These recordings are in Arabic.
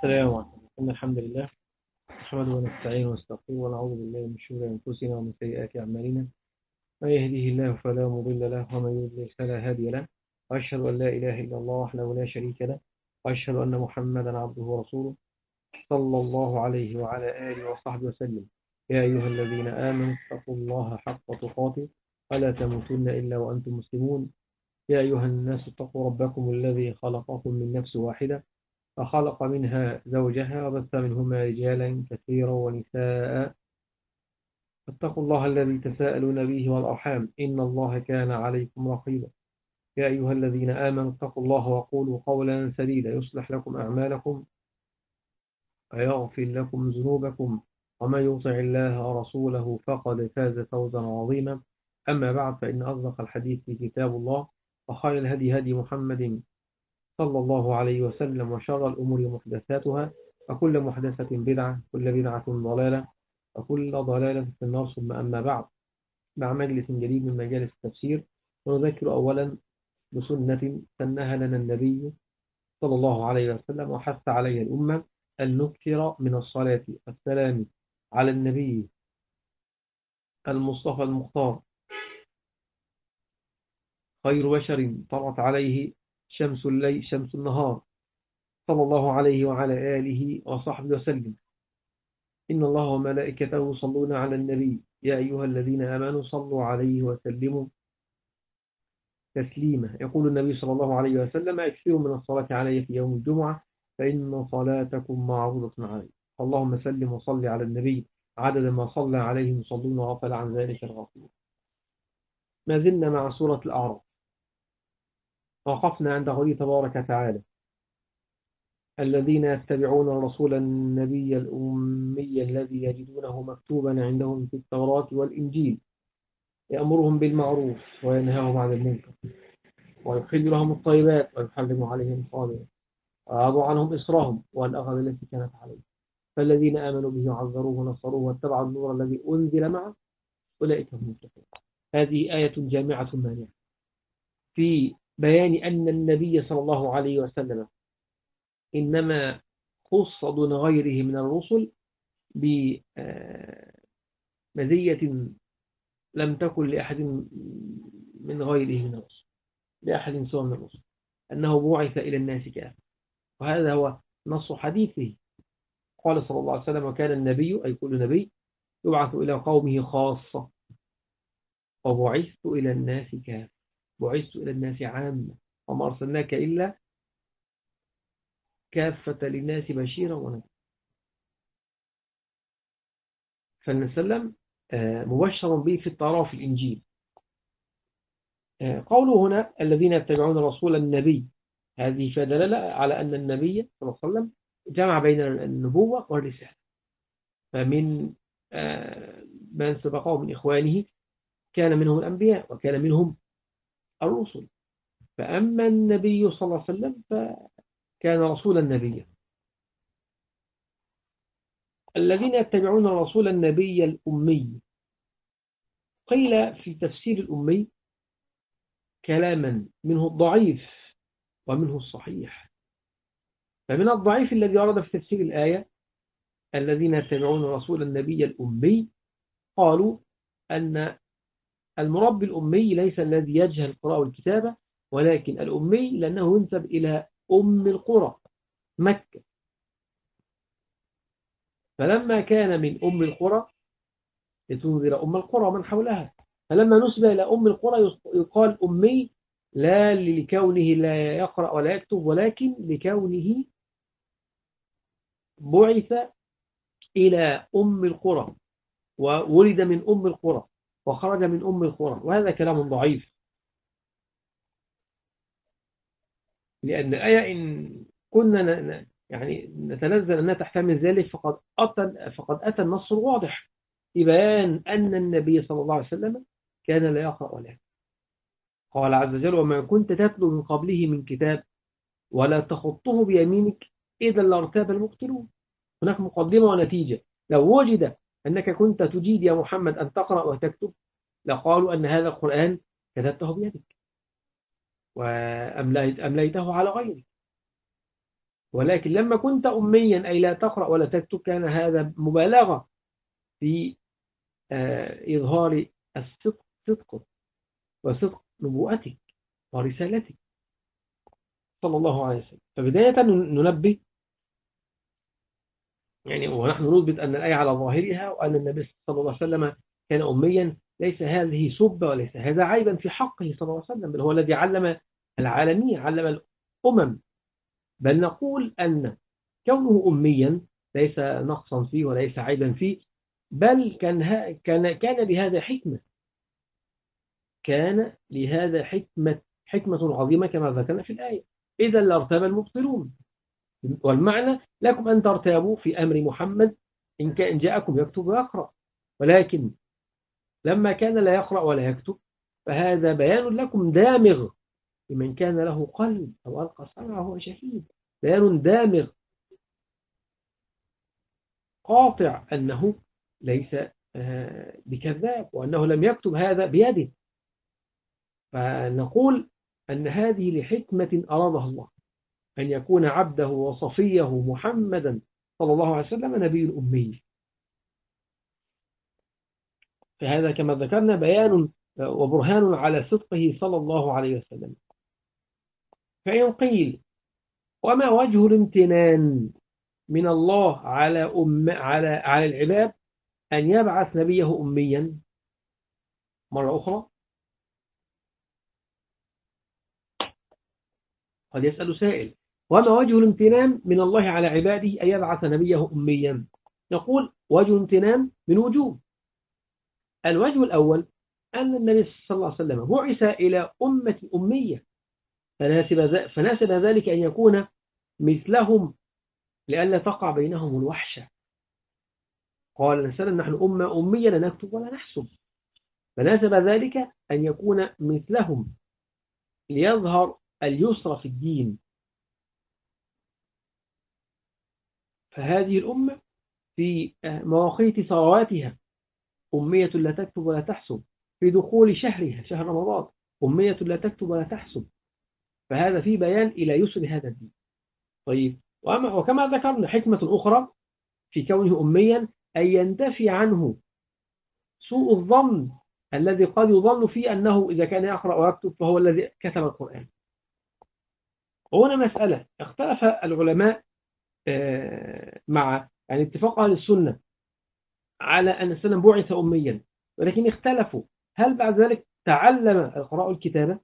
السلام عليكم. إن الحمد لله نحمده ونستعينه ونستغفره ونعوذ بالله من شرور أنفسنا ومن سيئات أعمالنا. من يهده الله فلا مضل له ومن يضلل فلا هادي له. وأشهد أن لا إله إلا الله وحده لا شريك له، وأشهد أن محمدا عبده ورسوله صلى الله عليه وعلى آله وصحبه وسلم. يا أيها الذين آمنوا اتقوا الله حق تقاته ولا تموتن إلا وأنتم مسلمون. يا أيها الناس اتقوا ربكم الذي خلقكم من نفس واحدة فخلق منها زوجها وبث منهما رجالا كثيرا ونساء. فاتقوا الله الذي تساءلون به والأرحام إن الله كان عليكم رقيبا. يا أيها الذين آمنوا اتقوا الله وقولوا قولا سديدا يصلح لكم أعمالكم ويغفر لكم ذنوبكم، ومن يطع الله ورسوله فقد فاز فوزا عظيما. أما بعد، فإن أصدق الحديث كتاب الله، وخير الهدي هدي محمد صلى الله عليه وسلم، وشر الأمور محدثاتها، وكل محدثة بدعة، كل بدعة ضلالة، وكل ضلالة في النار. ثم أما بعد، مع مجلس جديد من مجالس التفسير، ونذكر أولا بسنة سنها لنا النبي صلى الله عليه وسلم وحث عليها الأمة، أن نكثر من الصلاة والسلام على النبي المصطفى المختار، خير بشر طلعت عليه شمس الليل شمس النهار، صلى الله عليه وعلى آله وصحبه وسلم. إن الله وملائكته يصلون على النبي يا أيها الذين آمنوا صلوا عليه وسلموا تسليما. يقول النبي صلى الله عليه وسلم: اكثروا من الصلاة علي في يوم الجمعة فإن صلاتكم معروضة علي. اللهم سلم وصل على النبي عدد ما صلى عليه المصلون وغفل عن ذلك الغافلون. ما زلنا مع سورة الأعراف، وقفنا عند قوله تبارك وتعالى: الذين يتبعون الرسول النبي الأمي الذي يجدونه مكتوبا عندهم في التوراة والإنجيل يأمرهم بالمعروف وينهاهم عن المنكر ويحل لهم الطيبات ويحرم عليهم الخبائث ويضع عنهم إصرهم والأغلال التي كانت عليهم، فالذين آمنوا به وعزروه ونصروه واتبعوا النور الذي أنزل معه أولئك هم المفلحون. هذه آية جامعة مانعة في بيان أن النبي صلى الله عليه وسلم إنما خص دون غيره من الرسل بمزية لم تكن لأحد من غيره من الرسل، لأحد سوى من الرسل، أنه بعث إلى الناس كافة. وهذا هو نص حديثه. قال صلى الله عليه وسلم: وكان النبي، أي كل نبي، يبعث إلى قومه خاصة، وبعثت إلى الناس كافة، بعثت إلى الناس عامة، وما أرسلناك إلا كافة للناس بشيرا ونذيرا. فالنسلم مبشر به في التوراة وفي الإنجيل. قوله هنا الذين يتبعون رسول النبي، هذه دلالة على أن النبي صلى الله عليه وسلم جمع بين النبوة والرسالة. فمن من سبقه من إخوانه كان منهم الأنبياء وكان منهم الرسل، فأما النبي صلى الله عليه وسلم فكان رسول النبي. الذين يتبعون الرسول النبي الأمي، قيل في تفسير الأمي كلاما منه الضعيف ومنه الصحيح. فمن الضعيف الذي ورد في تفسير الآية الذين يتبعون رسول النبي الأمي، قالوا أن المربي الأمي ليس الذي يجهل القراءة والكتابة، ولكن الأمي لأنه ينسب إلى أم القرى مكة، فلما كان من أم القرى لتنذر أم القرى من حولها، فلما نسب إلى أم القرى يقال أمي، لا لكونه لا يقرأ ولا يكتب، ولكن لكونه بعث إلى أم القرى وولد من أم القرى وخرج من أم القرى. وهذا كلام ضعيف، لأن الآية إن كنا يعني نتنزل أنها تحتمل ذلك فقد أتى النص الواضح في بيان أن النبي صلى الله عليه وسلم كان لا يقرأ ولا يكتب. قال عز وجل: وما كنت تتلو من قبله من كتاب ولا تخطه بيمينك إذا لارتاب المبطلون. هناك مقدمة ونتيجة. لو وجد أنك كنت تجيد يا محمد أن تقرأ وتكتب لقالوا أن هذا القرآن كتبته بيدك وأمليته على غيرك. ولكن لما كنت أميا أي لا تقرأ ولا تكتب كان هذا مبالغة في إظهار صدقك وصدق نبوءتك ورسالتك صلى الله عليه وسلم. فبداية ننبه يعني ونحن نثبت أن الآية على ظاهرها وأن النبي صلى الله عليه وسلم كان أميا، ليس هذه سبة وليس هذا عيبا في حقه صلى الله عليه وسلم، بل هو الذي علم العالمين، علم الأمم. بل نقول أن كونه أميا ليس نقصا فيه وليس عيبا فيه، بل كان لهذا حكمة، كان لهذا حكمة عظيمة كما ذكرنا في الآية، إذا لارتاب المبطلون. والمعنى لكم أن ترتابوا في أمر محمد إن كان جاءكم يكتب ويقرأ، ولكن لما كان لا يقرأ ولا يكتب فهذا بيان لكم دامغ لمن كان له قلب أو ألقى سمعه وهو شهيد، بيان دامغ قاطع أنه ليس بكذاب وأنه لم يكتب هذا بيده. فنقول أن هذه لحكمة أرادها الله، أن يكون عبده وصفيه محمدا صلى الله عليه وسلم نبي أمي. فهذا كما ذكرنا بيان وبرهان على صدقه صلى الله عليه وسلم. فإن قيل وما وجه الامتنان من الله على العباد أن يبعث نبيه أميا؟ مرة أخرى قد يسأل سائل وما وجه الامتنان من الله على عباده أن يبعث نبيه أميا؟ نقول وجه امتنان من وجوه. الوجه الأول أن النبي صلى الله عليه وسلم بعث إلى أمة أمية، فناسب ذلك أن يكون مثلهم لئلا تقع بينهم الوحشة. قال الإنسان نحن أمة أمية لا نكتب ولا نحسب، فناسب ذلك أن يكون مثلهم ليظهر اليسر في الدين. فهذه الأمة في مواقيت ثرواتها أمية لا تكتب ولا تحسب، في دخول شهرها شهر رمضان أمية لا تكتب ولا تحسب، فهذا في بيان إلى يسر هذا الدين. طيب وكما ذكرنا حكمة أخرى في كونه أميا أن ينتفي عنه سوء الظن الذي قد يظن فيه أنه إذا كان يقرأ ويكتب فهو الذي كتب القرآن. وهنا مسألة اختلف العلماء مع يعني اتفاق أهل السنة على أن السلام بعث أميا، ولكن اختلفوا هل بعد ذلك تعلم القراءة الكتابة؟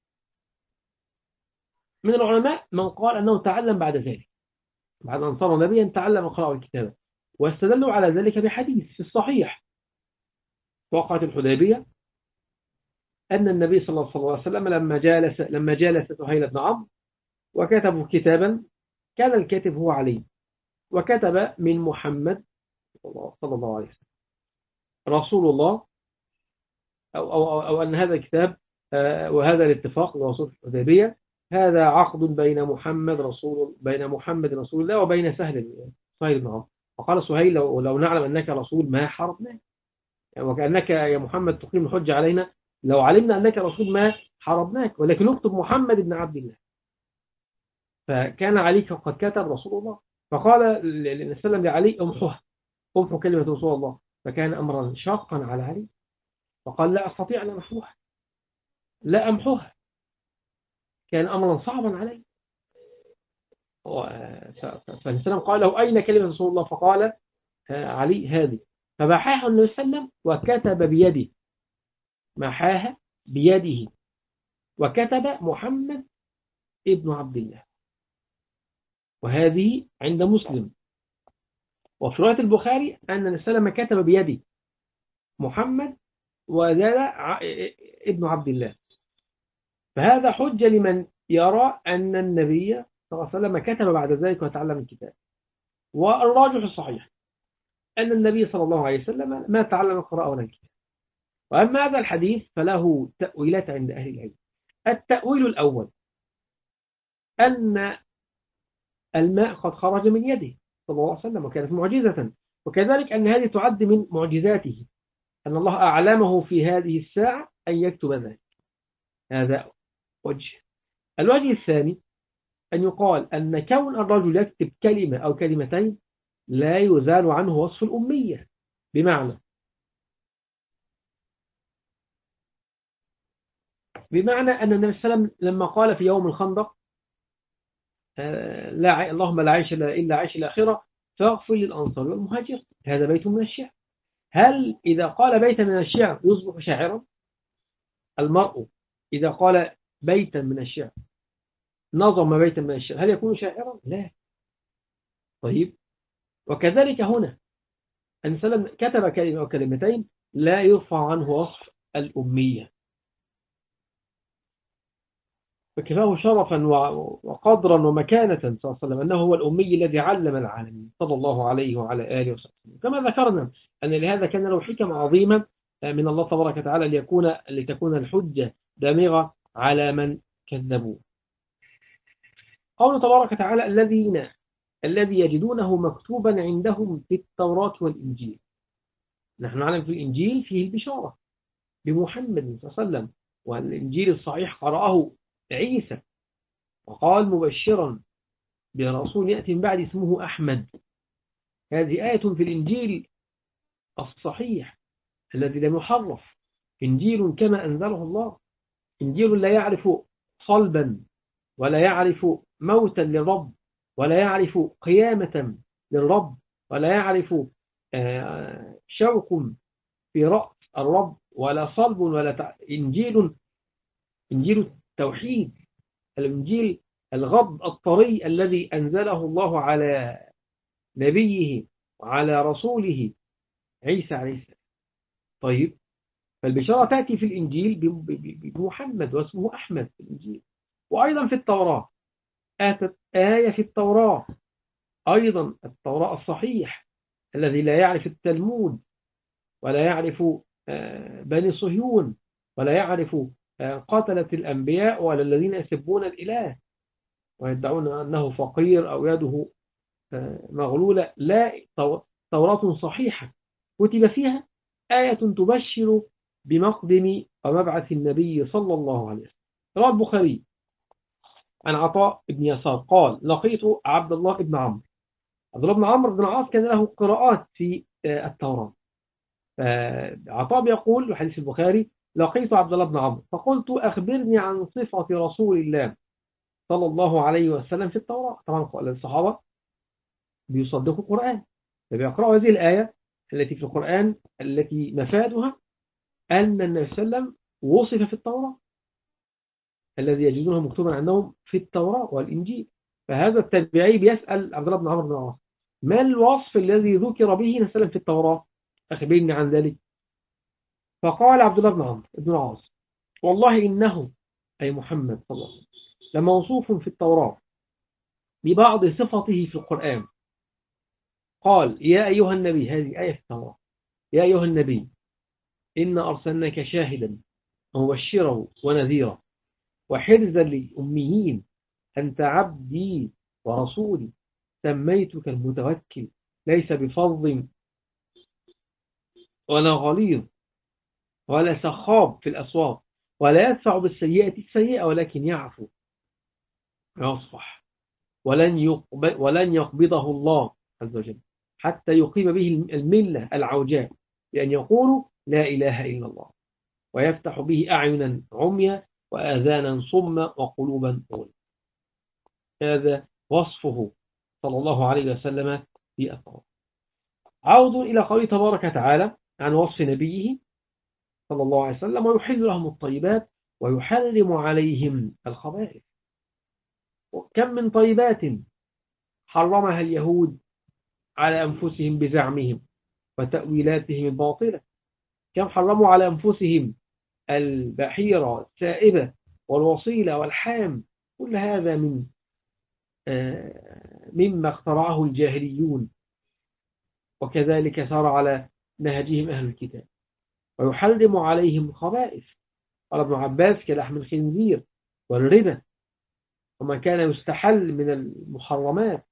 من العلماء من قال أنه تعلم بعد ذلك، بعد أن صار نبيا تعلم القراءة والكتابة، واستدلوا على ذلك بحديث في الصحيح وقعت الحديبية أن النبي صلى الله عليه وسلم لما جالس سهيل بن عمرو وكتبوا كتابا، كان الكاتب هو علي، وكتب من محمد صلى الله عليه وسلم رسول الله أو أن هذا الكتاب وهذا الاتفاق لرسول الحديبية هذا عقد بين محمد رسول الله وبين سهيل بن عمرو. وقال سهيل لو نعلم أنك رسول ما حاربناك، يعني وكأنك يا محمد تقيم الحجة علينا، لو علمنا أنك رسول ما حاربناك، ولكن نكتب محمد بن عبد الله. فكان علي قد كتب رسول الله، فقال النبي صلى الله عليه وسلم لعلي امحو كلمة رسول الله، فكان أمرا شاقا على علي، فقال لا أستطيع أن أمحوها، لا أمحوها، كان أمرا صعبا علي. فالنبي قال له أين كلمة رسول الله؟ فقال علي هذه، فمحاها النبي صلى الله عليه وسلم وكتب بيده، محاها بيده وكتب محمد ابن عبد الله. وهذه عند مسلم. وفي رواية البخاري أن النبي صلى الله عليه وسلم كتب بيده محمد وزاد ابن عبد الله. فهذا حجة لمن يرى أن النبي صلى الله عليه وسلم كتب بعد ذلك وتعلم الكتاب. والراجح الصحيح أن النبي صلى الله عليه وسلم ما تعلم القراءة ولا الكتاب. وأما هذا الحديث فله تأويلات عند أهل العلم. التأويل الأول أن الماء قد خرج من يده صلى الله عليه وسلم وكانت معجزة، وكذلك أن هذه تعد من معجزاته أن الله أعلمه في هذه الساعة أن يكتب ذلك. هذا وجه. الوجه الثاني أن يقال أن كون الرجل يكتب كلمة أو كلمتين لا يزال عنه وصف الأمية. بمعنى أن النبي صلى الله عليه وسلم لما قال في يوم الخندق اللهم لا عيش إلا عيش الآخرة فاغفر للأنصار والمهاجر، هذا بيت من الشعر. هل إذا قال بيتا من الشعر يصبح شاعرا؟ المرء إذا قال بيتا من الشعر، نظم بيتا من الشعر، هل يكون شاعرا؟ لا. طيب، وكذلك هنا أن سلم كتب كلمة أو كلمتين لا يرفع عنه وصف الأمية، فكفاه شرفا وقدرا ومكانة صلى الله عليه وسلم أنه هو الأمي الذي علم العالمين صلى الله عليه وعلى آله وسلم. كما ذكرنا أن لهذا كان له حكم عظيمة من الله تبارك وتعالى لتكون الحجة دامغة على من كذبوا. قوله تبارك وتعالى الذي يجدونه مكتوبا عندهم في التوراة والإنجيل. نحن نعلم في الإنجيل فيه البشارة بمحمد صلى الله عليه وسلم، والإنجيل الصحيح قرأه عيسى وقال مبشرا برسول يأتي من بعد اسمه أحمد. هذه آية في الإنجيل الصحيح الذي لم يحرف، إنجيل كما أنزله الله، إنجيل لا يعرف صلبا ولا يعرف موتا للرب ولا يعرف قيامة للرب ولا يعرف شوق في رأس الرب ولا صلب ولا إنجيل التوحيد، الإنجيل الغض الطري الذي أنزله الله على نبيه وعلى رسوله عيسى عليه السلام. طيب، فالبشارة تأتي في الإنجيل بمحمد واسمه أحمد في الإنجيل. وأيضا في التوراة آتت آية في التوراة، أيضا التوراة الصحيح الذي لا يعرف التلمود ولا يعرف بني صهيون ولا يعرف قتلة الأنبياء ولا الذين يسبون الإله ويدعون أنه فقير أو يده مغلولة. لا، توراة صحيحة كتب فيها آية تبشر بمقدم ومبعث النبي صلى الله عليه وسلم. رواه البخاري عن عطاء بن يسار قال لقيت عبد الله بن عمرو. عبد الله بن عمرو بن العاص كان له قراءات في التوراة. عطاء يقول في حديث البخاري لقيت عبد الله بن عمرو فقلت أخبرني عن صفة رسول الله صلى الله عليه وسلم في التوراة. طبعا الصحابة بيصدقوا القرآن، فبيقرأوا هذه الآية التي في القرآن التي مفادها أن النبي صلى الله عليه وسلم وصف في التوراة الذي يجدونه مكتوبا عندهم في التوراة والإنجيل. فهذا التابعي بيسأل عبد الله بن عمرو بن العاص ما الوصف الذي ذكر به النبي صلى الله عليه وسلم في التوراة، أخبرني عن ذلك. فقال عبد الله بن عمرو بن العاص والله إنه أي محمد صلى الله عليه وسلم لموصوف في التوراة ببعض صفته في القرآن. قال يا أيها النبي، هذه آية في التوراة، يا أيها النبي إنا أرسلناك شاهدا ومبشرا ونذيرا وحرزا للأميين أنت عبدي ورسولي سميتك المتوكل ليس بفظ ولا غليظ ولا سخاب في الأسواق ولا يدفع بالسيئة السيئة ولكن يعفو ويصفح ولن يقبضه الله عز وجل حتى يقيم به الملة العوجاء بأن يقولوا لا إله إلا الله ويفتح به أعينا عميا وآذانا صما وقلوبا غلفا. هذا وصفه صلى الله عليه وسلم في التوراة. عود إلى قوله تبارك وتعالى عن وصف نبيه صلى الله عليه وسلم ويحل لهم الطيبات ويحرم عليهم الخبائث. كم من طيبات حرمها اليهود على أنفسهم بزعمهم وتأويلاتهم الباطلة. كم حرموا على أنفسهم البحيرة السائبة والوصيلة والحام. كل هذا مما اخترعه الجاهليون وكذلك سار على نهجهم أهل الكتاب. ويحرم عليهم الخبائث قال ابن عباس كلحم الخنزير والربا وما كان يستحل من المحرمات.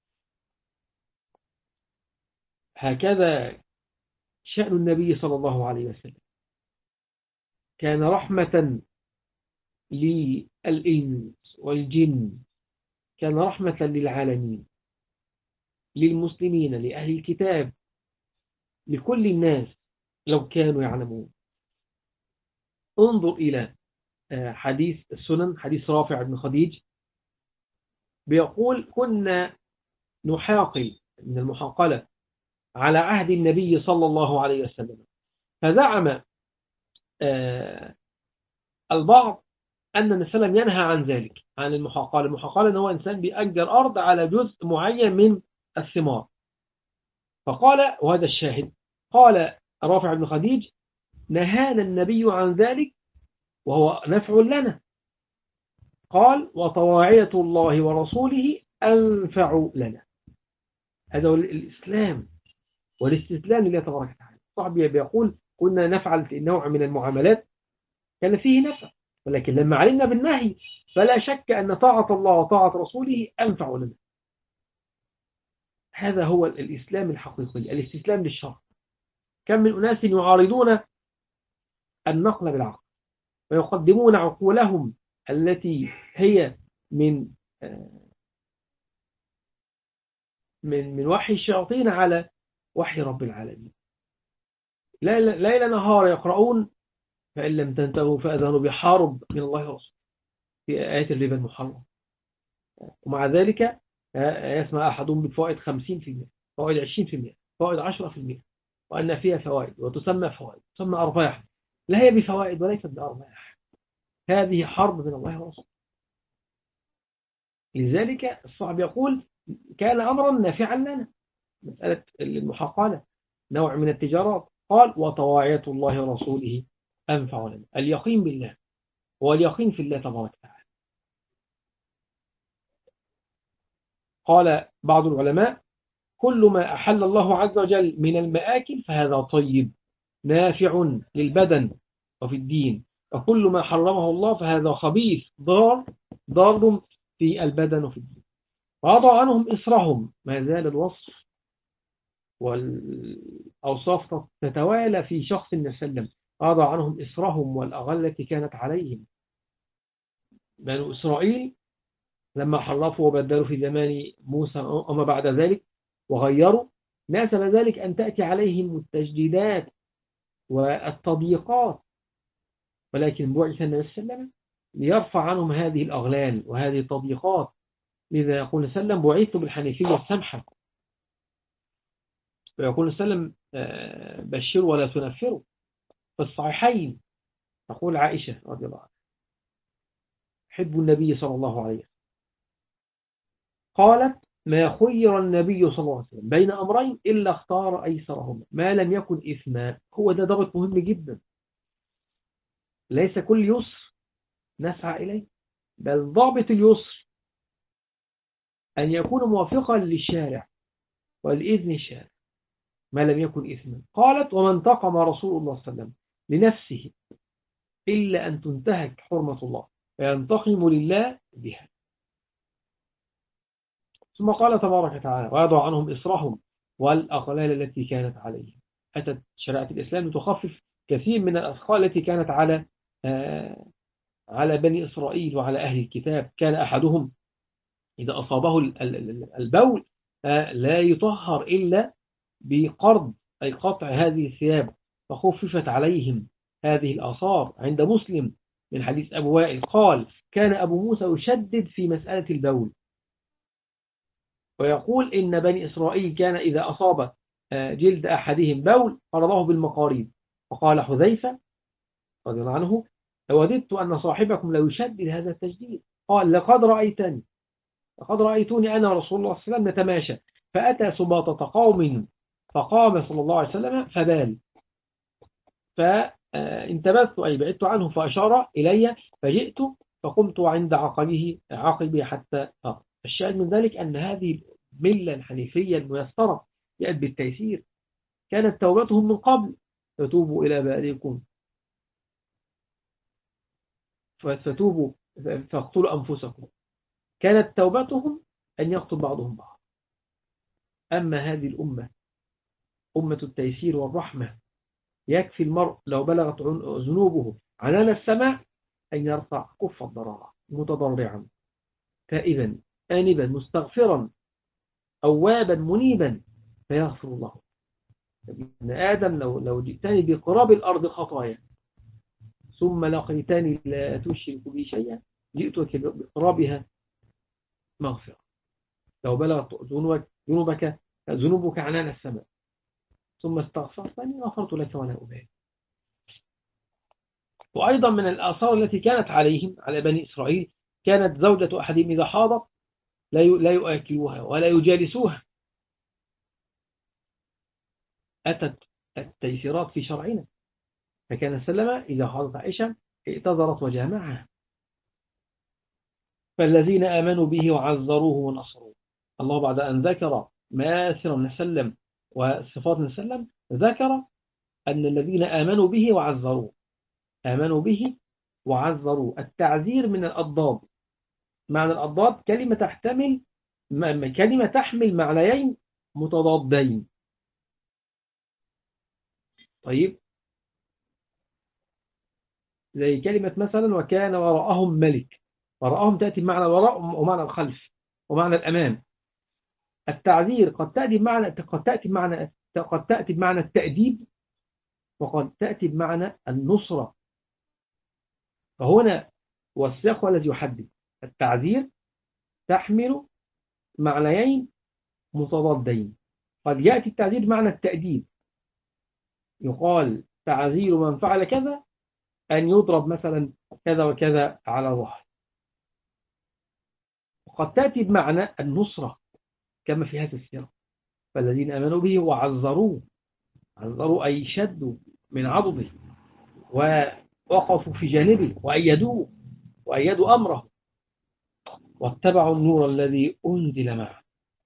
هكذا شأن النبي صلى الله عليه وسلم، كان رحمة للإنس والجن كان رحمة للعالمين، للمسلمين، لأهل الكتاب، لكل الناس لو كانوا يعلمون. انظر إلى حديث السنن، حديث رافع بن خديج، بيقول كنا نحاقل من المحاقلة على عهد النبي صلى الله عليه وسلم، فزعم البعض أن النبي صلى الله عليه وسلم ينهى عن ذلك، عن المحاقلة. المحاقلة أنه إنسان بيأجر أرض على جزء معين من الثمار. فقال، وهذا الشاهد، قال رافع بن خديج: نهانا النبي عن ذلك وهو نفع لنا. قال: وطواعية الله ورسوله أنفع لنا. هذا هو الإسلام والاستسلام لله تبارك وتعالى. صاحبي بيقول كنا نفعل في نوع من المعاملات كان فيه نفع، ولكن لما علمنا بالنهي فلا شك أن طاعة الله وطاعة رسوله أنفع لنا. هذا هو الإسلام الحقيقي، الاستسلام للشرع. كم من أناس يعارضون النقل بالعقل ويقدمون عقولهم التي هي من وحي الشياطين على وحي رب العالمين. ليل نهار يقرؤون: فإن لم تنتهوا فأذنوا بحرب من الله ورسوله، في آيات الربا المحرم. ومع ذلك يسمع أحدهم بفوائد 50%، فوائد 20%، فوائد 10%، وأن فيها فوائد وتسمى فوائد، تسمى أرباح. لا هي بفوائد وليست بأرباح. هذه حرب من الله ورسوله. لذلك الصعب يقول كان أمرا نافعا لنا، مسألة المحاقلة نوع من التجارات. قال: وطواعية الله ورسوله أنفع لنا. اليقين بالله واليقين في الله تبارك وتعالى. قال بعض العلماء: كل ما أحل الله عز وجل من المآكل فهذا طيب نافع للبدن وفي الدين، وكل ما حرمه الله فهذا خبيث ضار في البدن وفي الدين. ووضع عنهم إسرهم. ما زال الوصف والأوصاف تتوالى في شخص النبي صلى الله عليه وسلم. وضع عنهم إسرهم والأغلال التي كانت عليهم. بنو إسرائيل لما حرفوا وبدلوا في زمان موسى وما بعد ذلك وغيروا، ناسب ذلك أن تأتي عليهم التجديدات والتضييقات، ولكن بعث النبي صلى الله عليه وسلم ليرفع عنهم هذه الأغلال وهذه التضييقات. لذا يقول صلى الله عليه وسلم: بعثت بالحنيفية السمحة. ويقول صلى الله عليه وسلم: بشروا ولا تنفروا. في الصحيحين تقول عائشة رضي الله عنها: حب النبي صلى الله عليه وسلم. قالت: ما خير النبي صلى الله عليه وسلم بين أمرين إلا اختار أيسرهما ما لم يكن إثما. هو ده ضابط مهم جدا. ليس كل يسر نسعى إليه، بل ضابط اليسر أن يكون موافقا للشارع والإذن الشارع ما لم يكن إثما. قالت: وما انتقم رسول الله صلى الله عليه وسلم لنفسه إلا أن تنتهك حرمة الله فينتقم لله بها. ثم قال تبارك وتعالى: ويضع عنهم إصرهم والأغلال التي كانت عليهم. أتت شريعة الإسلام لتخفف كثير من الأثقال التي كانت على بني إسرائيل وعلى أهل الكتاب. كان أحدهم إذا أصابه البول لا يطهر إلا بقرض، أي قطع هذه الثياب، فخففت عليهم هذه الآثار. عند مسلم من حديث أبو وائل قال: كان أبو موسى يشدد في مسألة البول، ويقول إن بني إسرائيل كان إذا أصاب جلد أحدهم بول فرضاه بالمقاريض. وقال حذيفة رضي الله عنه: وددت أن صاحبكم لو يشدد هذا التشديد. قال: لقد رأيتوني أنا رسول الله صلى الله عليه وسلم نتماشى، فأتى سباطة قوم فقام صلى الله عليه وسلم فبال، فانتبهت أي بعدت عنه فأشار إلي فجئت فقمت عند عقبي حتى فقط. الشاهد من ذلك أن هذه الملة الحنيفية الميسرة جاءت بالتيسير. كانت توبتهم من قبل: فتوبوا إلى بارئكم فتوبوا فاقتلوا أنفسكم. كانت توبتهم أن يقتل بعضهم بعض. أما هذه الأمة أمة التيسير والرحمة، يكفي المرء لو بلغت ذنوبه عنان السماء أن يرفع كف الضراعة متضرعا تائبا آنبا مستغفرا أوابا منيبا فيغفر الله. ابن آدم لو جئتني بقراب الأرض خطايا ثم لقيتني لا تشرك بي شيئا جئتك بقرابها مغفرة. لو بلغت ذنوبك عنان السماء ثم استغفرتني غفرت لك ولا أبالي. وأيضا من الآثار التي كانت عليهم على بني إسرائيل كانت زوجة أحدهم إذا حاضت لا يؤكلوها ولا يجالسوها. أتت التيسيرات في شرعنا، فكان سلم إذا حاضت عائشة ائتذرت وجامعها. فالذين آمنوا به وعزروه ونصروه. الله بعد أن ذكر مآثر نسلم وصفات نسلم ذكر أن الذين آمنوا به وعزروه. آمنوا به وعزروه. التعزير من الأضداد. معنى الأضداد كلمة تحمل معنيين متضادين. طيب، زي كلمة مثلا وكان وراءهم ملك. وراءهم تأتي بمعنى الوراء ومعنى الخلف ومعنى الأمام. التعذير قد تأتي بمعنى التأديب وقد تأتي بمعنى النصرة. فهنا والسياق الذي يحدد. التعذير تحمل معنيين متضادين. قد يأتي التعذير بمعنى التأديب، يقال تعذير من فعل كذا أن يضرب مثلا كذا وكذا على ظهر. وقد تأتي بمعنى النصرة كما في هذا السياق. فالذين آمنوا به وعزروه. عزروا أي شدوا من عضده ووقفوا في جانبه وأيدوا أمره واتبعوا النور الذي أنزل معه.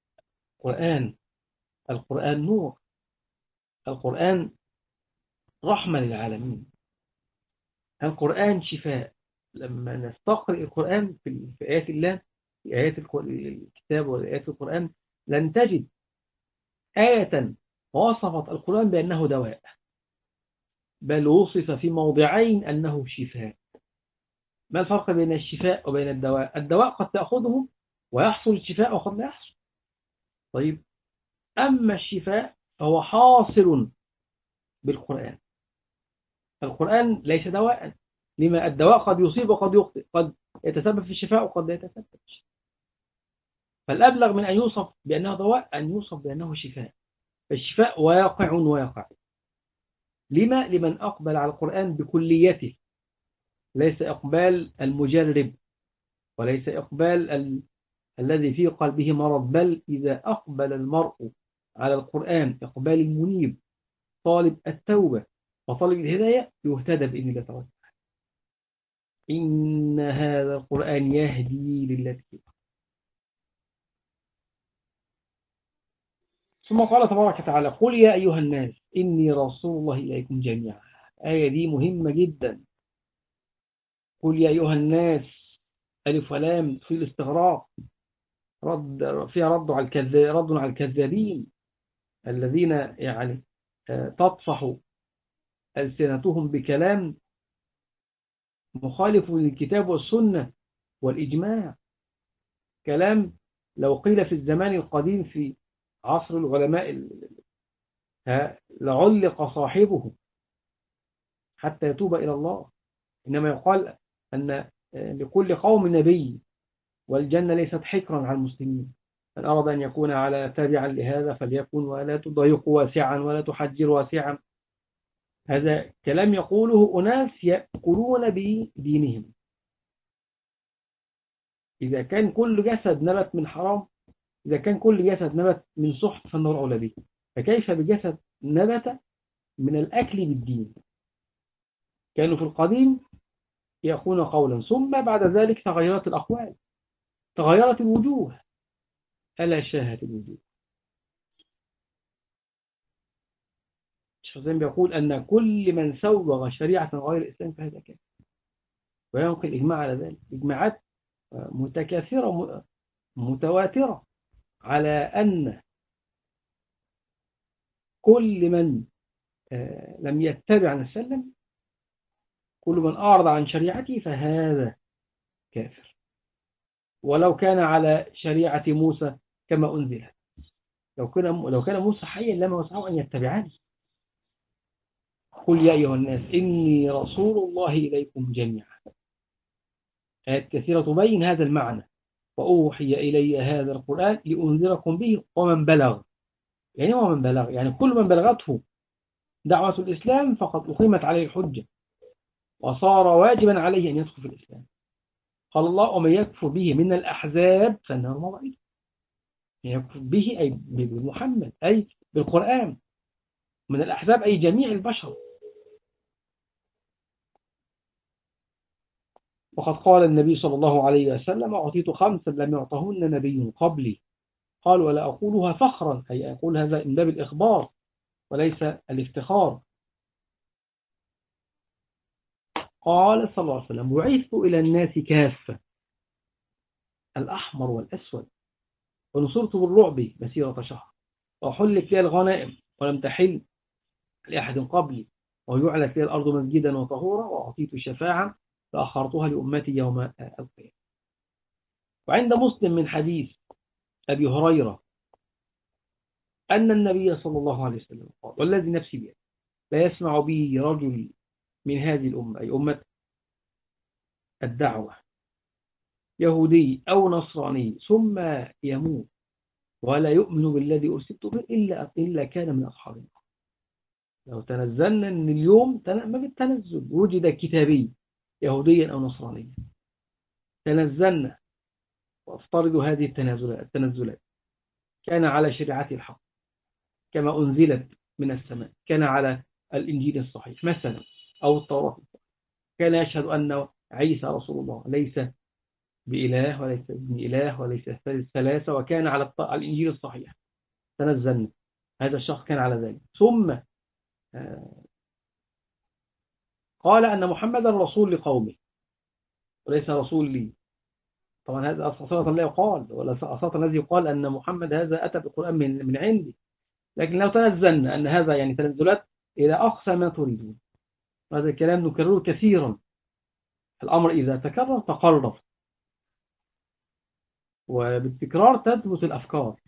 القرآن نور. القرآن رحمة للعالمين. القرآن شفاء. لما نستقرأ القرآن في آيات الله، في آيات الكتاب وآيات القرآن، لن تجد آية وصفت القرآن بأنه دواء، بل وصف في موضعين أنه شفاء. ما الفرق بين الشفاء وبين الدواء؟ الدواء قد تأخذه ويحصل الشفاء وقد لا يحصل. طيب، أما الشفاء فهو حاصل بالقرآن. القرآن ليس دواء. لما الدواء قد يصيب وقد يخطئ، قد يتسبب في الشفاء وقد لا يتسبب. فالأبلغ من أن يوصف بأنه دواء أن يوصف بأنه شفاء. فالشفاء واقع. لمن أقبل على القرآن بكليته، ليس إقبال المجرب وليس إقبال الذي في قلبه مرض، بل إذا أقبل المرء على القرآن إقبال المنيب طالب التوبة وطالب الهداية يهتدى بإذن الله تعالى. إن هذا القرآن يهدي للتي. ثم قال تبارك وتعالى قل يا أيها الناس إني رسول الله إليكم جميعا. آية دي مهمة جدا. قل يا أيها الناس، ألف ولام في الاستغراق، فيها رد على الكذابين الذين يعني تطفح ألسنتهم بكلام مخالف للكتاب والسنة والإجماع. كلام لو قيل في الزمان القديم في عصر العلماء لعلق صاحبه حتى يتوب إلى الله. إنما يقال أن لكل قوم نبي والجنة ليست حكرا على المسلمين. من أراد أن يكون على تابعا لهذا فليكن ولا تضيق واسعا ولا تحجر واسعا. هذا كلام يقوله أناس يأكلون بدينهم. إذا كان كل جسد نبت من حرام، إذا كان كل جسد نبت من سحت فالنار أولى به، فكيف بجسد نبت من الأكل بالدين؟ كانوا في القديم يأخون قولا ثم بعد ذلك تغيرت الأقوال، تغيرت الوجوه. ألا شاهت الوجوه. الشيخ بيقول أن كل من سوغ شريعة غير الإسلام فهذا كافر، وينقل الإجماع على ذلك. إجماعات متكاثرة متواترة على أن كل من لم يتبع عن السلم، كل من أعرض عن شريعته فهذا كافر. ولو كان على شريعة موسى كما أنزل. لو كان موسى حيا لما وسعه أن يتبعني. قل يا أيها الناس إني رسول الله إليكم جميعا. آيات كثيرة تبين هذا المعنى. وأوحي إلي هذا القرآن لأنذركم به ومن بلغ. يعني ومن بلغ يعني كل من بلغته دعوة الإسلام فقد أقيمت عليه الحجة وصار واجبا عليه أن يدخل في الإسلام. قال الله ومن يكفر به من الأحزاب فالنار موعده. يكفر به أي بمحمد أي بالقرآن. من الأحزاب أي جميع البشر. وقد قال النبي صلى الله عليه وسلم أعطيت خمسا لم يعطهن نبي قبلي. قال ولا أقولها فخرا أي أقول هذا من باب الإخبار وليس الافتخار. قال صلى الله عليه وسلم بعثت إلى الناس كافة الأحمر والأسود ونصرت بالرعب مسيرة شهر وحلت لي الغنائم ولم تحل لأحد قبلي وجعلت لي الأرض مسجدا وطهورا وأعطيت الشفاعة فأخرتها لأمتي يوم القيامة. وعند مسلم من حديث أبي هريرة أن النبي صلى الله عليه وسلم قال والذي نفسي بيده لا يسمع بي رجل من هذه الأمة أي أمة الدعوة يهودي أو نصراني ثم يموت ولا يؤمن بالذي أرسلت به إلا كان من أصحاب النار. لو تنزلنا أن اليوم ما بالتنزل وجد كتابي يهوديا أو نصرانيا تنزلنا وافترضوا هذه التنزلات كان على شريعة الحق كما أنزلت من السماء كان على الإنجيل الصحيح مثلا أو التوراة كان يشهد أن عيسى رسول الله ليس بإله وليس ابن إله وليس ثلاثة وكان على الإنجيل الصحيح تنزلنا هذا الشخص كان على ذلك ثم قال أن محمدا رسول لقومه وليس رسول لي. طبعا هذا أصلا لا يقال ولا أصلا الذي يقال أن محمد هذا أتى بالقرآن من عندي. لكن لو تنزلنا أن هذا يعني تنزلات إلى أقصى ما تريدون. هذا الكلام نكرره كثيرا. الأمر إذا تكرر تقرر وبالتكرار تثبت الأفكار.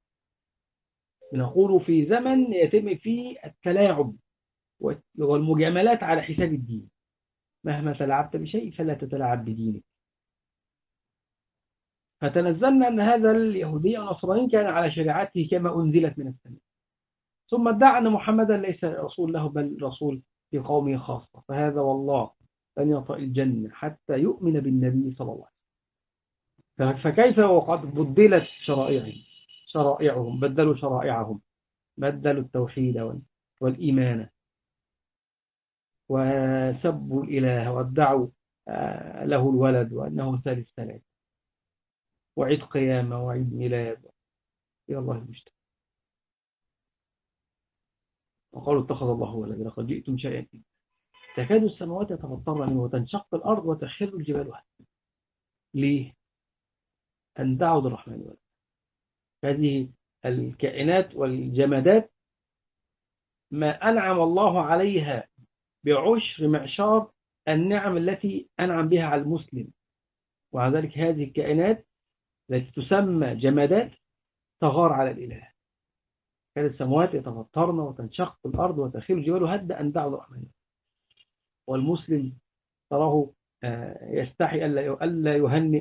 نقول في زمن يتم فيه التلاعب والمجاملات على حساب الدين. مهما تلعبت بشيء فلا تتلاعب بدينك. فتنزلنا أن هذا اليهودي النصراني كان على شريعته كما أنزلت من السماء ثم ادعى أن محمدا ليس رسول له بل رسول في قومه خاصة فهذا والله لن يطأ الجنة حتى يؤمن بالنبي صلى الله عليه وسلم. فكيف وقد بدلت شرائعهم بدلوا شرائعهم بدلوا التوحيد والإيمان وسبوا الإله وادعوا له الولد وأنه ثالث ثلاث وعيد قيامة وعيد ميلاد يا الله المشتكى. وقالوا اتخذ الله ولدا لقد جئتم شيئا تكاد السماوات يتفطرن منه وتنشق الأرض وتخر الجبال هدا. ليه؟ أن دعوا للرحمن ولدا. هذه الكائنات والجمادات ما أنعم الله عليها بعشر معشار النعم التي أنعم بها على المسلم. وعلى ذلك هذه الكائنات التي تسمى جمادات تغار على الإله. كانت السماوات يتفطرن وتنشق الأرض وتخر الجبال هدا أن دعوا للرحمن. والمسلم تراه يستحي ألا يهنئ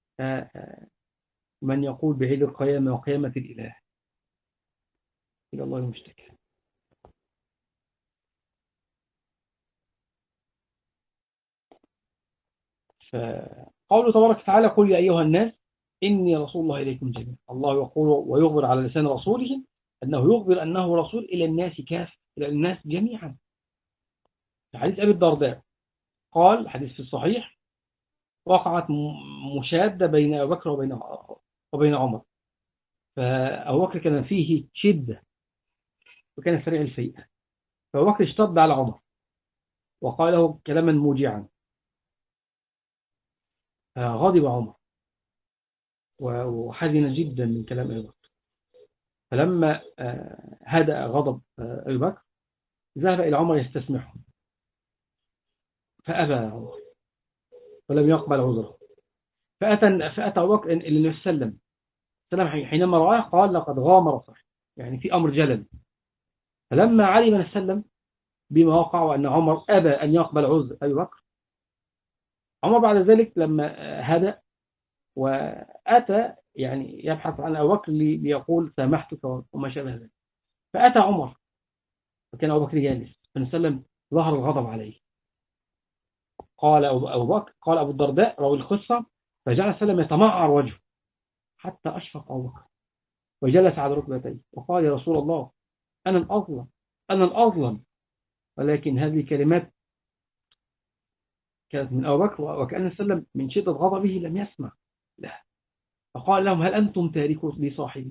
من يقول بعيد القيامة وقيامة الإله. إلى الله المشتكى. فقوله تبارك وتعالى قل يا أيها الناس إني رسول الله إليكم جميعا. الله يقول ويخبر على لسان رسوله أنه يخبر أنه رسول إلى الناس كافة إلى الناس جميعا. في حديث أبي الدرداء قال حديث في الصحيح وقعت مشادة بين أبي بكر وبين عمر. فأبو بكر كان فيه شدة وكان سريع الفيئة فأبو بكر اشتد على عمر وقال له كلاما موجعا غضب عمر وحزن جدا من كلام أبي بكر. فلما هدأ غضب أبي بكر ذهب إلى عمر يستسمحه فأبى عمر ولم يقبل عذره فأتى أبو بكر النبي صلى الله عليه وسلم حينما رآه قال لقد غامر صاحب، يعني في أمر جلل. فلما علم النبي صلى الله عليه وسلم بما وقع وأن عمر أبى أن يقبل عذر أبي بكر، عمر بعد ذلك لما هدأ وأتى يعني يبحث عن أبو بكر ليقول سامحتك وما شابه ذلك، فأتى عمر وكان أبو بكر جالس، فالنبي صلى الله عليه وسلم ظهر الغضب عليه. قال أبو بكر، قال أبو الدرداء راوي القصة، فجعل السلام يتمعر وجهه حتى أشفق أبو بكر وجلس على ركبتيه وقال يا رسول الله أنا الأظلم، أنا الأظلم. ولكن هذه كلمات كانت من أبو بكر، وكأن السلام من شدة غضبه لم يسمع له، فقال لهم هل أنتم تاركوا لي صاحبي؟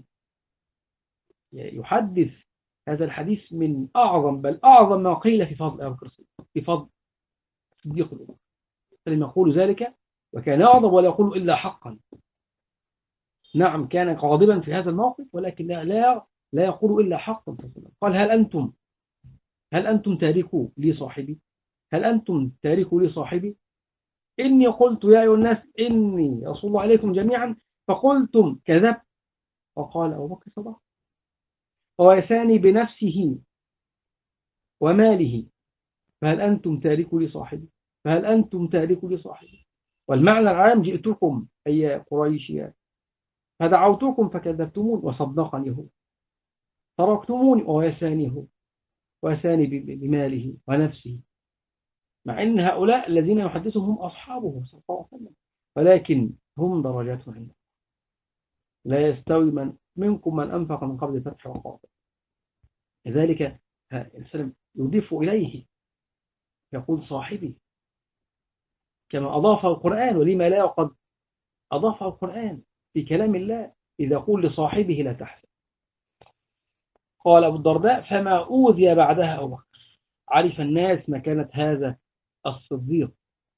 يحدث هذا الحديث من أعظم بل أعظم ما قيل في فضل أبو بكر الصديق، في فضل صديق الأمة. فلم يقول ذلك وكان يغضب ولا يقول إلا حقا. نعم كان غاضبا في هذا الموقف، ولكن لا يقول إلا حقا. قال هل أنتم تاركوا لي صاحبي؟ هل أنتم تاركوا لي صاحبي؟ إني قلت يا أيها الناس إني رسول الله عليكم جميعا فقلتم كذبت. وقال أبو بكر صدق وواساني بنفسه وماله، فهل أنتم تاركوا لي صاحبي؟ فهل أنتم تاركوا لي صاحبي؟ والمعنى العام جئتكم أي قريش فدعوتكم فكذبتمون وصدقني هو، تركتموني وواساني هو، واساني بماله ونفسه، مع أن هؤلاء الذين يحدثهم هم أصحابه صلى الله عليه وسلم، ولكن هم درجات عنده. لا يستوي منكم من أنفق من قبل الفتح وقاتل. لذلك السلام يضيف إليه يقول صاحبي كما أضاف القرآن، ولما لا وقد أضاف القرآن في كلام الله إذا يقول لصاحبه لا تحزن. قال أبو الدرداء فما أوذي بعدها أبو بكر، عرف الناس مكانة هذا الصديق.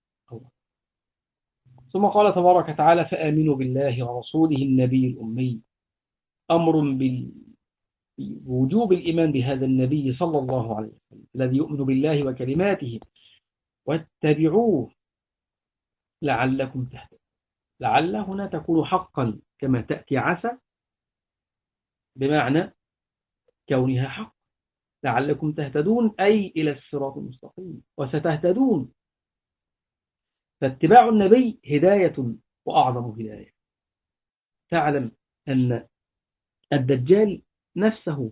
ثم قال تبارك وتعالى فآمنوا بالله ورسوله النبي الأمي، أمر بوجوب الإيمان بهذا النبي صلى الله عليه وسلم الذي يؤمن بالله وكلماته، واتبعوه لعلكم تهتدون. لعل هنا تكون حقا كما تأتي عسى بمعنى كونها حق، لعلكم تهتدون أي إلى الصراط المستقيم وستهتدون. فاتباع النبي هداية وأعظم هداية. تعلم أن الدجال نفسه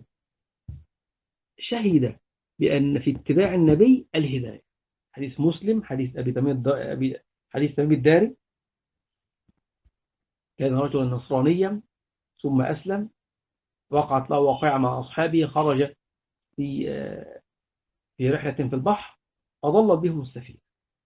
شهد بأن في اتباع النبي الهداية. حديث مسلم، حديث حديث تميم الداري، كان رجلا نصرانيا ثم أسلم، وقعت له واقعة مع أصحابه، خرج في رحلة في البحر أضلت بهم السفينة.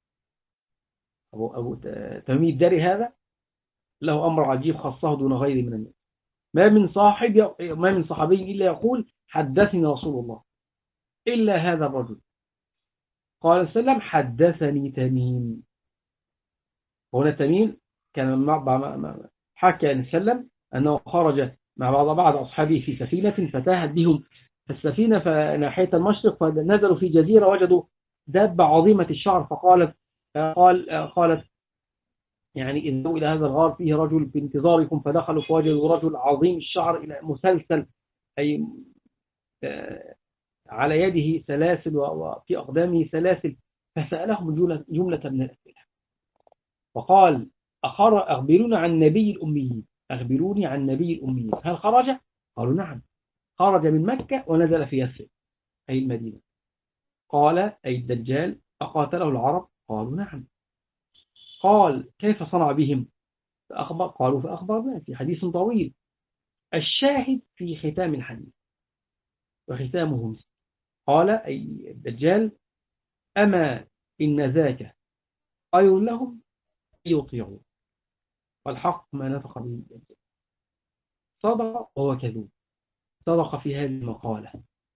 أبو تميم الداري هذا له أمر عجيب خاصه دون غيره من الناس. ما من صحابي إلا يقول حدثني رسول الله إلا هذا الرجل. قال السلام حدثني تميم. هنا تميم كان حكى أن السلام أنه خرج مع بعض أصحابه في سفينة فتاهت بهم السفينة فناحية المشرق، فنزلوا في جزيرة وجدوا دابة عظيمة الشعر، قالت يعني إذا إلى هذا الغار فيه رجل في انتظاركم، فدخلوا فوجدوا رجل عظيم الشعر إلى مسلسل، أي على يده سلاسل وفي أقدامه سلاسل، فسألهم جملة من الأسئلة وقال أخبروني عن نبي الأميين، أخبروني عن نبي الأميين، هل خرج؟ قالوا نعم، خرج من مكة ونزل في يثرب أي المدينة. قال أي الدجال أقاتله العرب؟ قالوا نعم. قال كيف صنع بهم؟ قالوا فأخبرنا في حديث طويل. الشاهد في ختام الحديث وختامه مسك. قال أي الدجال أما إن ذاك خير لهم يطيعون، والحق ما نطق به الدجال، صدق وهو كذوب، صدق في هذه المقالة.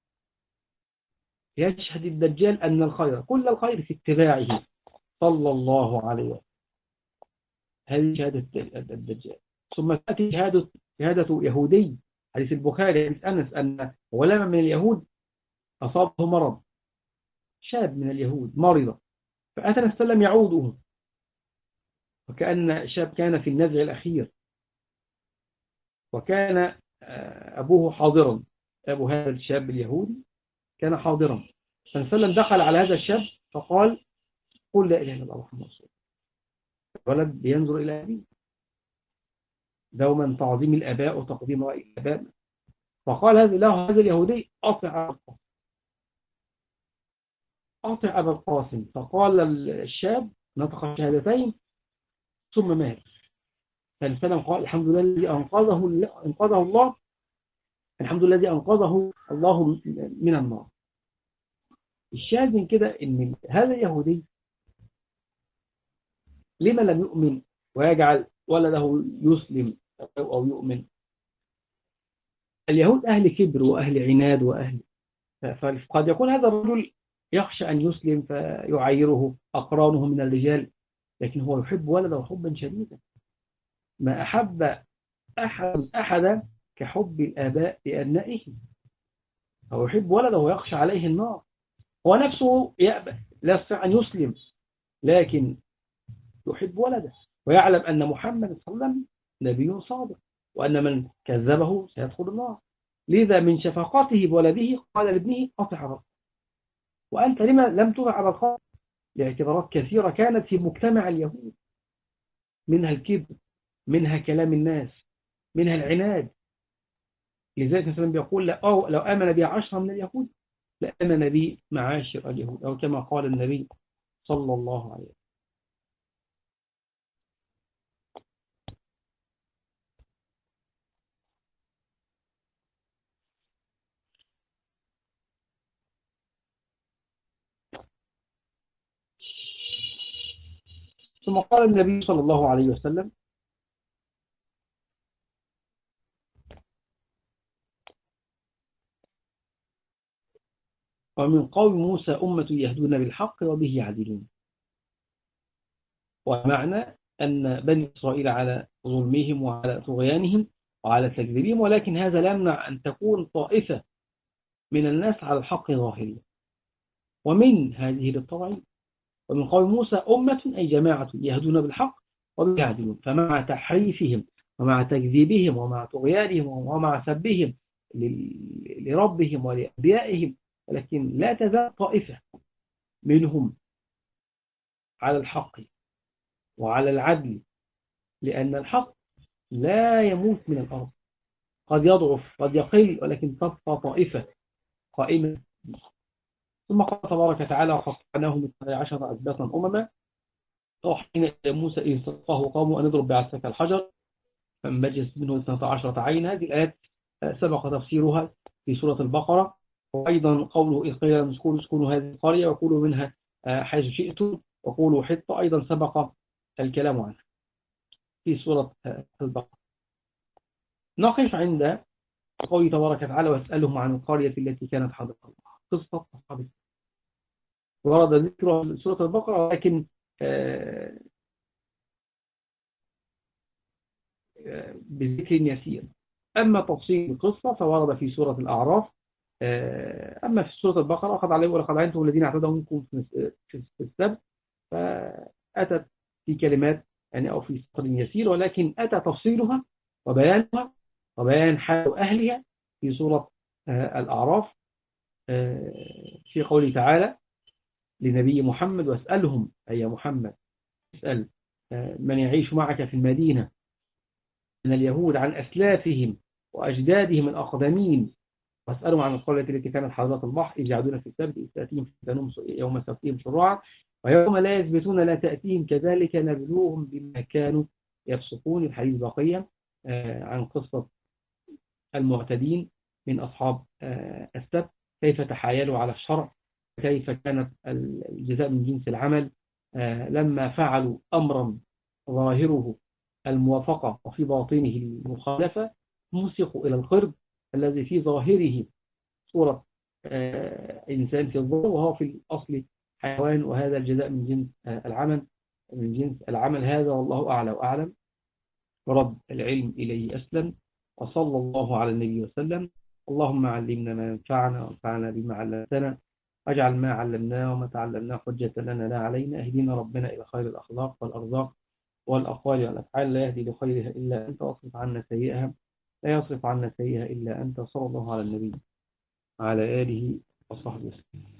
يشهد الدجال أن الخير كل الخير في اتباعه صلى الله عليه وسلم. هذه شهادة الدجال. ثم تأتي شهادة يهودي، حديث البخاري حديث أنس أن غلاما من اليهود أصابه مرض، شاب من اليهود مرض، فأتى النبي صلى الله عليه وسلم يعوده، وكأن شاب كان في النزع الأخير، وكان أبوه حاضرا. أبو هذا الشاب اليهودي كان حاضرا. فالنبي صلى الله عليه وسلم دخل على هذا الشاب فقال: قل لا إله إلا الله محمد رسول الله. الولد بينظر إلى أبيه دوما، تعظيم الآباء وتقديم رأي الآباء. فقال هذا اليهودي: أطع أبا القاسم. فقال الشاب: نطق الشهادتين ثم مات. فالسلام قال: الحمد لله الذي أنقذه الله، الحمد لله الذي أنقذه الله من النار. الشاهد من كده إن هذا اليهودي لما لم يؤمن ويجعل ولده يسلم أو يؤمن؟ اليهود أهل كبر وأهل عناد فقد يكون هذا الرجل يخشى أن يسلم فيعايره أقرانه من الرجال، لكن هو يحب ولده حبا شديدا. ما أحب أحد كحب الآباء لأبنائه. هو يحب ولده ويخشى عليه النار. هو نفسه يأبى، لا يستطيع أن يسلم، لكن يحب ولده ويعلم أن محمد صلى الله عليه وسلم نبي صادق، وأن من كذبه سيدخل النار. لذا من شفقته بولده قال لابنه: أطع ربك. وأنت لما لم تطع أبا القاسم؟ لاعتبارات كثيرة كانت في مجتمع اليهود، منها الكبر، منها كلام الناس، منها العناد. لذلك مثلا بيقول: لو آمن بي 10 من اليهود لآمن بي معاشر اليهود، أو كما قال النبي صلى الله عليه وسلم. ثم قال النبي صلى الله عليه وسلم: ومن قوم موسى أمة يهدون بالحق وبه يعدلون. ومعنى أن بني إسرائيل على ظلمهم وعلى طغيانهم وعلى تكذيبهم، ولكن هذا لا يمنع أن تكون طائفة من الناس على الحق ظاهرين، ومن هذه للطبع. ومن قوم موسى أمة أي جماعة يهدون بالحق وبه يعدلون. فمع تحريفهم ومع تكذيبهم ومع طغيانهم ومع سبهم لربهم ولأنبيائهم، ولكن لا تزال طائفة منهم على الحق وعلى العدل، لأن الحق لا يموت من الأرض، قد يضعف قد يقل، ولكن تبقى طائفة قائمة. ثم قال تبارك وتعالى: وقطعناهم 12 أسباطا أمما وأوحينا إلى موسى إذ استسقاه قومه أن اضرب بعصاك الحجر فانبجس منه 12 عين. هذه الآيات سبق تفسيرها في سورة البقرة. وأيضا قوله: إذ قيل لهم اسكنوا هذه القرية وكلوا منها حيث شئتم وقولوا حطة، أيضا سبق الكلام عنها في سورة البقرة. نقف عند قوله تبارك وتعالى: واسألهم عن القرية التي كانت حاضرة البحر. قصة أصحاب السبت ورد ذكرها في سورة البقرة، لكن بذكر يسير. أما تفصيل القصة فورد في سورة الأعراف. أما في سورة البقرة: قد علموا ولقد علمتم الذين اعتدوا منكم في السبت، فأتت في كلمات يعني أو في سطر يسير، ولكن أتى تفصيلها وبيانها وبيان حال أهلها في سورة الأعراف، في قوله تعالى لنبي محمد: واسألهم أي محمد اسأل من يعيش معك في المدينة من اليهود عن أسلافهم وأجدادهم الأقدمين، واسألهم عن القرية التي كانت حاضرة البحر إذ يعدون في السبت إذ تأتيهم حيتانهم يوم سبتهم شرعا ويوم لا يثبتون لا تأتيهم كذلك نبلوهم بما كانوا يفسقون. الحديث بقية عن قصة المعتدين من أصحاب السبت، كيف تحايلوا على الشرع، كيف كانت الجزاء من جنس العمل. لما فعلوا أمرا ظاهره الموافقة وفي باطنه المخالفة مسقوا إلى القرد الذي في ظاهره صورة إنسان في الظاهر وهو في الأصل حيوان، وهذا الجزاء من جنس العمل هذا. والله أعلى وأعلم، ورد العلم إليه أسلم. وصلى الله على النبي وسلم. اللهم علمنا ما ينفعنا وانفعنا بما علمتنا، واجعل ما علمناه وما تعلمناه حجة لنا لا علينا. اهدنا ربنا إلى خير الأخلاق والأرزاق، والأقوال والأفعال لا يهدي لخيرها إلا أنت، واصرف عنا سيئها لا يصرف عنا سيئها إلا أنت. صلى الله على النبي وعلى آله وصحبه وسلم.